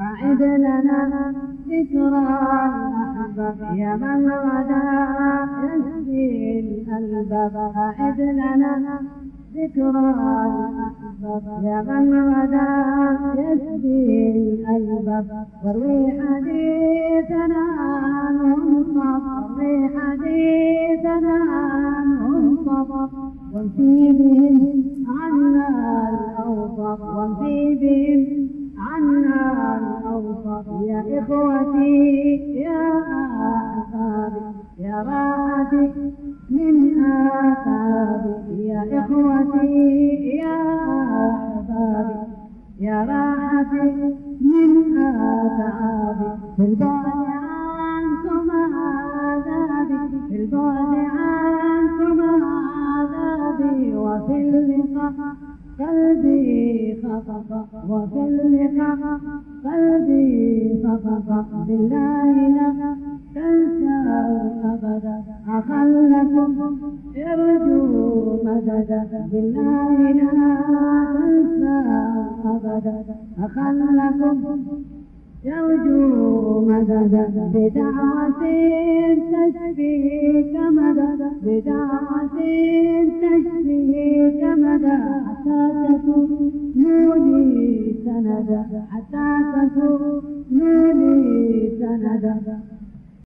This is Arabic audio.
أعد لنا ذكرى الأحباب يا من غدا يشفي الألباب. أعد لنا ذكرى الأحباب يا من غدا يشفي الألباب. واروي حديثنا عنهم صف، واروي حديثنا عنهم صف، وامشي بهم عنا الأوصاف، وامشي بهم عنا الأوصاف. يا إخوتي يا أحبابي يا راحتي من آثاري، يا إخوتي يا أحبابي يا راحتي من آثاري. في البعد عنكم عذابي، في البعد عنكم عذابي، وفي اللقاء قلبي خفق، وفي اللقاء قلبي خفق. بالله لا تنسوا أبدا أخا لكم يرجو مددا. بالله لا تنسوا أبدا أخا لكم يرجو مددا. بدعوة تشفيك مددا، بدعوة تشفيك مددا، حتى تكونوا لي سندا، حتى تكونوا لي سندا.